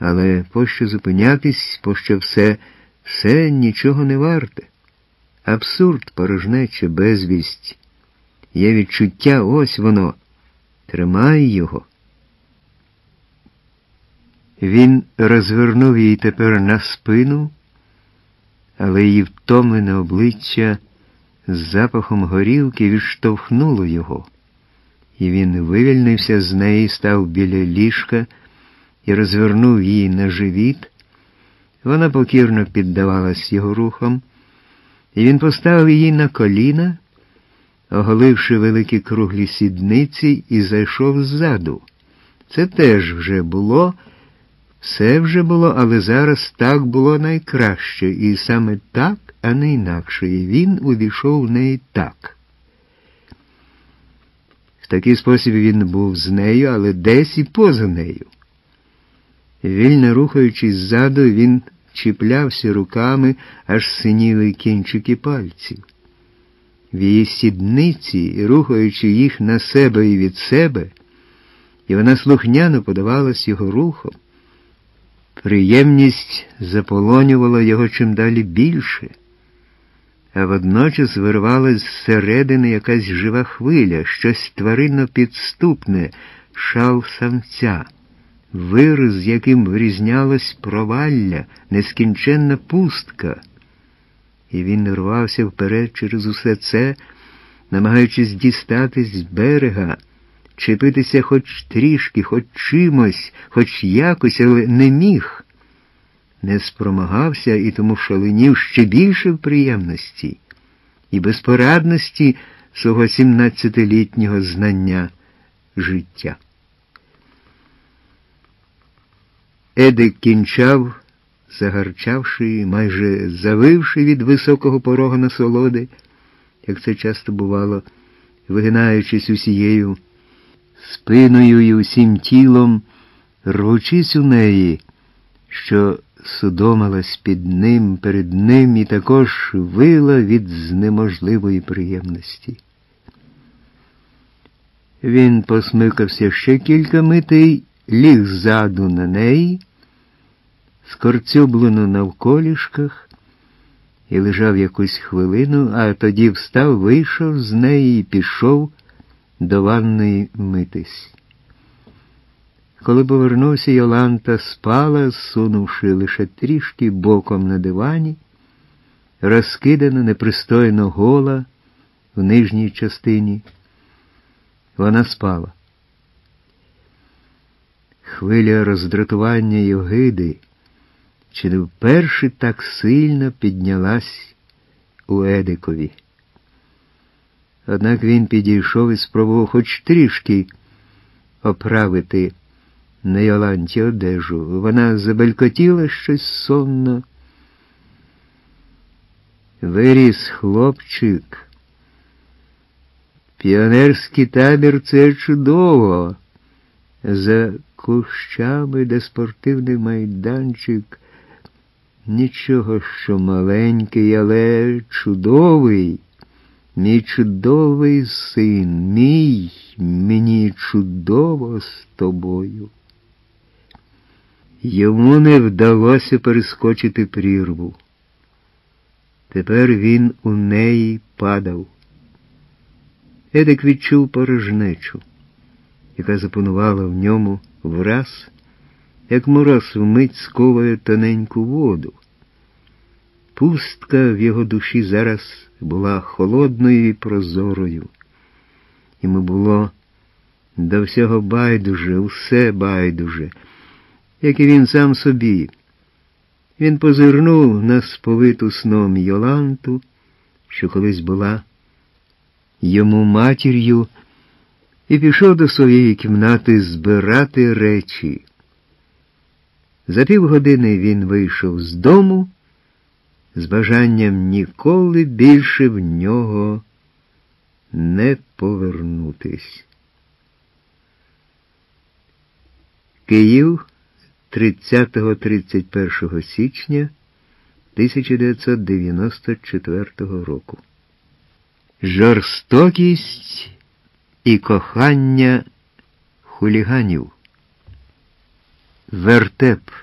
Але пощо зупинятись, пощо все нічого не варте. Абсурд, порожнеча, безвість. Є відчуття, ось воно. Тримай його. Він розвернув її тепер на спину, але її втомлене обличчя з запахом горілки відштовхнуло його. І він вивільнився з неї, став біля ліжка і розвернув її на живіт. Вона покірно піддавалась його рухам, і він поставив її на коліна, оголивши великі круглі сідниці, і зайшов ззаду. Це теж вже було, все вже було, але зараз так було найкраще, і саме так, а не інакше, і він увійшов в неї так. В такий спосіб він був з нею, але десь і поза нею. Вільно рухаючись ззаду, він чіплявся руками, аж синіли кінчики пальців. В її сідниці, рухаючи їх на себе і від себе, і вона слухняно подавалась його рухом. Приємність заполонювала його чим далі більше, а водночас вирвалась зсередини якась жива хвиля, щось тваринно підступне, шал самця, вираз, яким вирізнялось провалля, нескінченна пустка. І він рвався вперед через усе це, намагаючись дістатись з берега, чепитися хоч трішки, хоч чимось, хоч якось, але не міг. Не спромагався і тому шаленів ще більше в приємності і безпорадності свого 17-літнього знання життя. Едик кінчав, загарчавши, майже завивши від високого порога насолоди, як це часто бувало, вигинаючись усією спиною і усім тілом, рвучись у неї, що судомилась під ним, перед ним і також вила від знеможливої приємності. Він посмикався ще кілька митей, ліг ззаду на неї, скорцюблено навколішках, і лежав якусь хвилину, а тоді встав, вийшов з неї і пішов до ванної митись. Коли повернувся, Йоланта спала, зсунувши лише трішки боком на дивані, розкидана, непристойно гола в нижній частині. Вона спала. Хвиля роздратування й огиди чи не вперше так сильно піднялась у Едикові. Однак він підійшов і спробував хоч трішки оправити на Йоланті одежу. Вона забелькотіла щось сонно. Виріс хлопчик. Піонерський табір – це чудово. За кущами, де спортивний майданчик. Нічого, що маленький, але чудовий. Мій чудовий син, мені чудово з тобою. Йому не вдалося перескочити прірву. Тепер він у неї падав. Едик відчув порожнечу, яка запанувала в ньому враз, як мороз вмить сковує тоненьку воду. Пустка в його душі зараз була холодною і прозорою. Йому було до всього байдуже, усе байдуже, як і він сам собі. Він позирнув на сповиту сном Йоланту, що колись була йому матір'ю, і пішов до своєї кімнати збирати речі. За півгодини він вийшов з дому з бажанням ніколи більше в нього не повернутись. Київ, 30-31 січня 1994 року. Жорстокість і кохання хуліганів. Вертеп.